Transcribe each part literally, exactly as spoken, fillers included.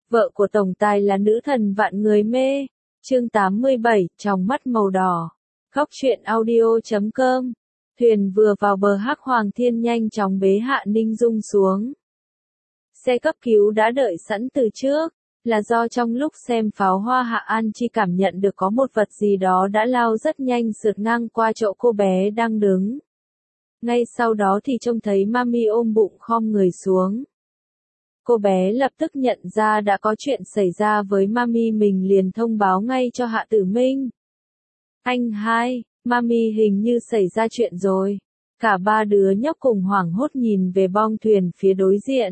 Vợ của tổng tài là nữ thần vạn người mê. Chương tám mươi bảy, trong mắt màu đỏ. Góc truyện audio chấm com. Thuyền vừa vào bờ, Hắc Hoàng Thiên nhanh chóng bế Hạ Ninh Dung xuống. Xe cấp cứu đã đợi sẵn từ trước, là do trong lúc xem pháo hoa Hạ An Chi cảm nhận được có một vật gì đó đã lao rất nhanh sượt ngang qua chỗ cô bé đang đứng. Ngay sau đó thì trông thấy Mami ôm bụng khom người xuống. Cô bé lập tức nhận ra đã có chuyện xảy ra với Mami, mình liền thông báo ngay cho Hạ Tử Minh. Anh hai, Mami hình như xảy ra chuyện rồi. Cả ba đứa nhóc cùng hoảng hốt nhìn về bong thuyền phía đối diện.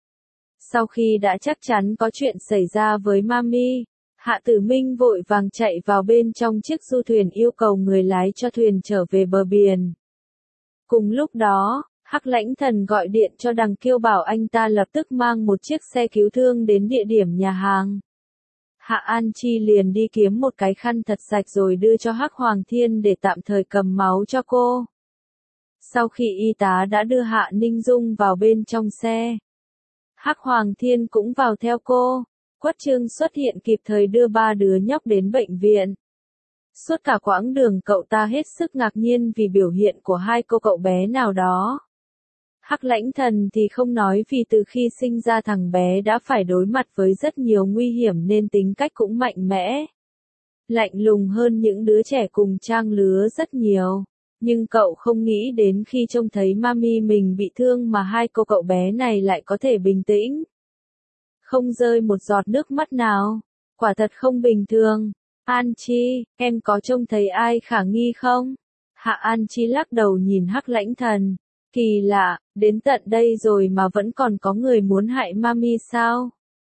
Sau khi đã chắc chắn có chuyện xảy ra với Mami, Hạ Tử Minh vội vàng chạy vào bên trong chiếc du thuyền yêu cầu người lái cho thuyền trở về bờ biển. Cùng lúc đó, Hắc Lãnh Thần gọi điện cho Đằng Kiêu bảo anh ta lập tức mang một chiếc xe cứu thương đến địa điểm nhà hàng. Hạ An Chi liền đi kiếm một cái khăn thật sạch rồi đưa cho Hắc Hoàng Thiên để tạm thời cầm máu cho cô. Sau khi y tá đã đưa Hạ Ninh Dung vào bên trong xe, Hắc Hoàng Thiên cũng vào theo cô. Quất Trương xuất hiện kịp thời đưa ba đứa nhóc đến bệnh viện. Suốt cả quãng đường cậu ta hết sức ngạc nhiên vì biểu hiện của hai cô cậu bé nào đó. Hắc Lãnh Thần thì không nói, vì từ khi sinh ra thằng bé đã phải đối mặt với rất nhiều nguy hiểm nên tính cách cũng mạnh mẽ. Lạnh lùng hơn những đứa trẻ cùng trang lứa rất nhiều. Nhưng cậu không nghĩ đến khi trông thấy Mami mình bị thương mà hai cô cậu bé này lại có thể bình tĩnh. Không rơi một giọt nước mắt nào. Quả thật không bình thường. An Chi, em có trông thấy ai khả nghi không? Hạ An Chi lắc đầu nhìn Hắc Lãnh Thần. Kỳ lạ, đến tận đây rồi mà vẫn còn có người muốn hại Mami sao?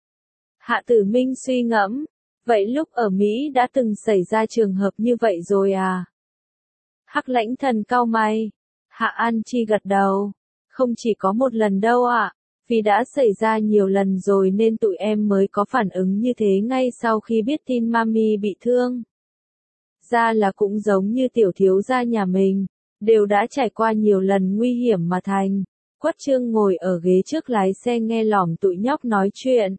Hạ Tử Minh suy ngẫm. Vậy lúc ở Mỹ đã từng xảy ra trường hợp như vậy rồi à? Hắc Lãnh Thần cau mày. Hạ An Chi gật đầu. Không chỉ có một lần đâu ạ. À. Vì đã xảy ra nhiều lần rồi nên tụi em mới có phản ứng như thế ngay sau khi biết tin Mami bị thương. Ra là cũng giống như tiểu thiếu gia nhà mình, đều đã trải qua nhiều lần nguy hiểm mà thành. Quất Trương ngồi ở ghế trước lái xe nghe lỏm tụi nhóc nói chuyện.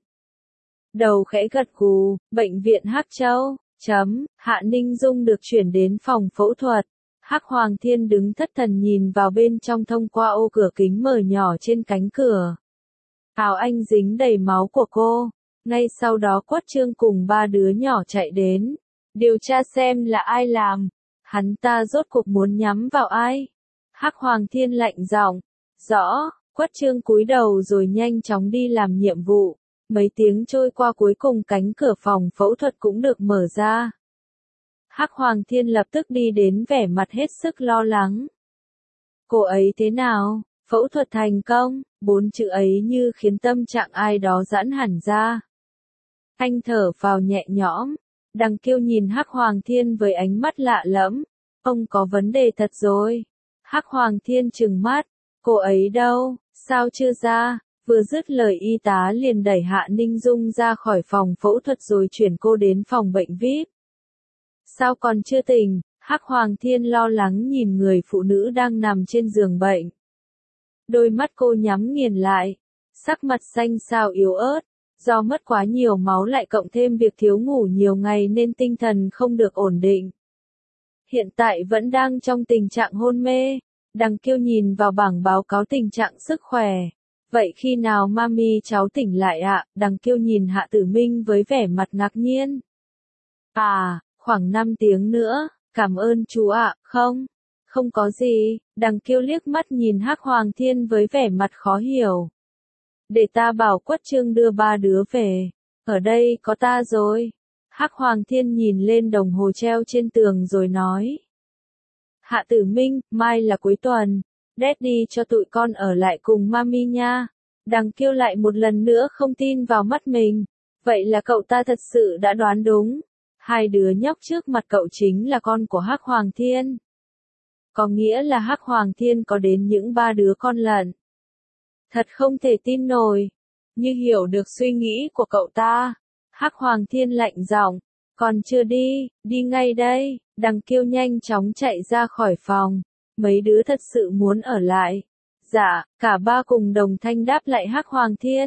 Đầu khẽ gật gù. Bệnh viện Hắc Châu. Chấm. Hạ Ninh Dung được chuyển đến phòng phẫu thuật. Hắc Hoàng Thiên đứng thất thần nhìn vào bên trong thông qua ô cửa kính mở nhỏ trên cánh cửa. Áo anh dính đầy máu của cô. Ngay sau đó Quất Trương cùng ba đứa nhỏ chạy đến. Điều tra xem là ai làm. Hắn ta rốt cuộc muốn nhắm vào ai? Hắc Hoàng Thiên lạnh giọng. Rõ. Quất Trương cúi đầu rồi nhanh chóng đi làm nhiệm vụ. Mấy tiếng trôi qua cuối cùng cánh cửa phòng phẫu thuật cũng được mở ra. Hắc Hoàng Thiên lập tức đi đến vẻ mặt hết sức lo lắng. Cô ấy thế nào? Phẫu thuật thành công, bốn chữ ấy như khiến tâm trạng ai đó giãn hẳn ra. Anh thở vào nhẹ nhõm. Đằng Kiêu nhìn Hắc Hoàng Thiên với ánh mắt lạ lẫm. Ông có vấn đề thật rồi. Hắc Hoàng Thiên trừng mắt. Cô ấy đâu? Sao chưa ra? Vừa dứt lời y tá liền đẩy Hạ Ninh Dung ra khỏi phòng phẫu thuật rồi chuyển cô đến phòng bệnh vi ai pi. Sao còn chưa tỉnh? Hắc Hoàng Thiên lo lắng nhìn người phụ nữ đang nằm trên giường bệnh. Đôi mắt cô nhắm nghiền lại, sắc mặt xanh xao yếu ớt, do mất quá nhiều máu lại cộng thêm việc thiếu ngủ nhiều ngày nên tinh thần không được ổn định. Hiện tại vẫn đang trong tình trạng hôn mê. Đằng Kiêu nhìn vào bảng báo cáo tình trạng sức khỏe. Vậy khi nào Mami cháu tỉnh lại ạ? À? Đằng Kiêu nhìn Hạ Tử Minh với vẻ mặt ngạc nhiên. À, khoảng năm tiếng nữa, cảm ơn chú ạ. À. Không, không có gì. Đằng Kiêu liếc mắt nhìn Hắc Hoàng Thiên với vẻ mặt khó hiểu. Để ta bảo Quất Trương đưa ba đứa về. Ở đây có ta rồi. Hắc Hoàng Thiên nhìn lên đồng hồ treo trên tường rồi nói. Hạ Tử Minh, mai là cuối tuần. Daddy cho tụi con ở lại cùng Mami nha. Đằng Kiêu lại một lần nữa không tin vào mắt mình. Vậy là cậu ta thật sự đã đoán đúng. Hai đứa nhóc trước mặt cậu chính là con của Hắc Hoàng Thiên. Có nghĩa là Hắc Hoàng Thiên có đến những ba đứa con lận. Thật không thể tin nổi. Như hiểu được suy nghĩ của cậu ta. Hắc Hoàng Thiên lạnh giọng. Còn chưa đi, đi ngay đây. Đằng Kiêu nhanh chóng chạy ra khỏi phòng. Mấy đứa thật sự muốn ở lại. Dạ, cả ba cùng đồng thanh đáp lại Hắc Hoàng Thiên.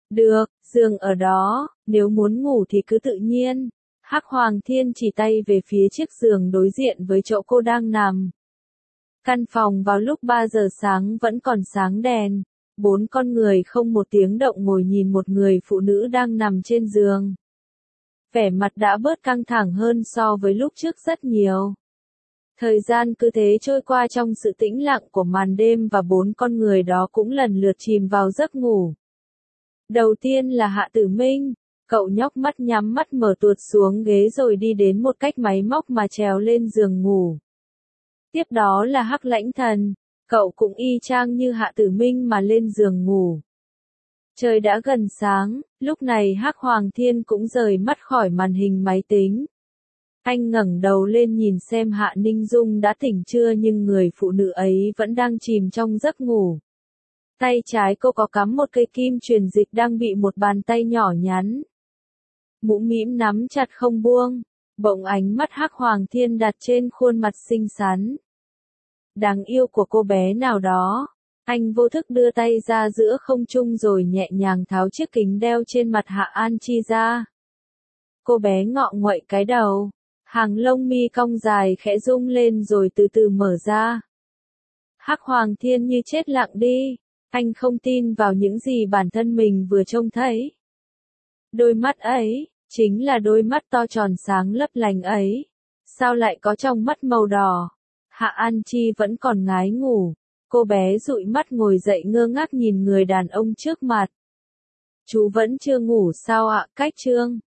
Được, giường ở đó, nếu muốn ngủ thì cứ tự nhiên. Hắc Hoàng Thiên chỉ tay về phía chiếc giường đối diện với chỗ cô đang nằm. Căn phòng vào lúc ba giờ sáng vẫn còn sáng đèn. Bốn con người không một tiếng động ngồi nhìn một người phụ nữ đang nằm trên giường. Vẻ mặt đã bớt căng thẳng hơn so với lúc trước rất nhiều. Thời gian cứ thế trôi qua trong sự tĩnh lặng của màn đêm và bốn con người đó cũng lần lượt chìm vào giấc ngủ. Đầu tiên là Hạ Tử Minh, cậu nhóc mắt nhắm mắt mở tuột xuống ghế rồi đi đến một cách máy móc mà trèo lên giường ngủ. Tiếp đó là Hắc Lãnh Thần, cậu cũng y chang như Hạ Tử Minh mà lên giường ngủ. Trời đã gần sáng, lúc này Hắc Hoàng Thiên cũng rời mắt khỏi màn hình máy tính. Anh ngẩng đầu lên nhìn xem Hạ Ninh Dung đã tỉnh chưa nhưng người phụ nữ ấy vẫn đang chìm trong giấc ngủ. Tay trái cô có cắm một cây kim truyền dịch đang bị một bàn tay nhỏ nhắn mũm mĩm nắm chặt không buông. Bỗng ánh mắt Hắc Hoàng Thiên đặt trên khuôn mặt xinh xắn đáng yêu của cô bé nào đó. Anh vô thức đưa tay ra giữa không trung rồi nhẹ nhàng tháo chiếc kính đeo trên mặt Hạ An Chi ra. Cô bé ngọ nguậy cái đầu, hàng lông mi cong dài khẽ rung lên rồi từ từ mở ra. Hắc Hoàng Thiên như chết lặng đi, anh không tin vào những gì bản thân mình vừa trông thấy. Đôi mắt ấy, chính là đôi mắt to tròn sáng lấp lánh ấy. Sao lại có trong mắt màu đỏ? Hạ An Chi vẫn còn ngái ngủ. Cô bé dụi mắt ngồi dậy ngơ ngác nhìn người đàn ông trước mặt. Chú vẫn chưa ngủ sao ạ? Cách chương